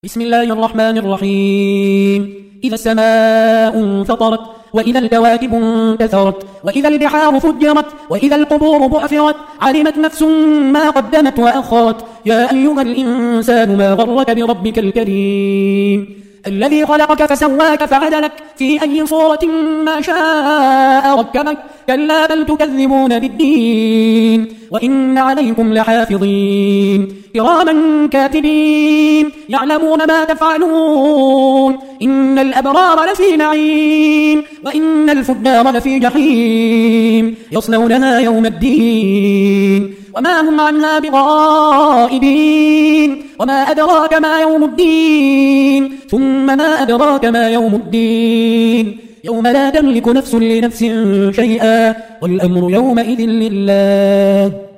بسم الله الرحمن الرحيم. إذا السماء انفطرت، وإذا الكواكب انتثرت، وإذا البحار فجرت، وإذا القبور بعثرت، علمت نفس ما قدمت وأخرت. يا أيها الإنسان ما غرك بربك الكريم الذي خلقك فسواك فعدلك في أي صورة ما شاء ركبك. كلا بل تكذبون بالدين وإن عليكم لحافظين كراما كاتبين يعلمون ما تفعلون. إن الأبرار لفي نعيم وإن الفجار لفي جحيم يصلونها يوم الدين وما هم عنها بغائبين. وما أدراك ما يوم الدين ثم ما أدراك ما يوم الدين يوم لا تملك نفس لنفس شيئا والأمر يومئذ لله.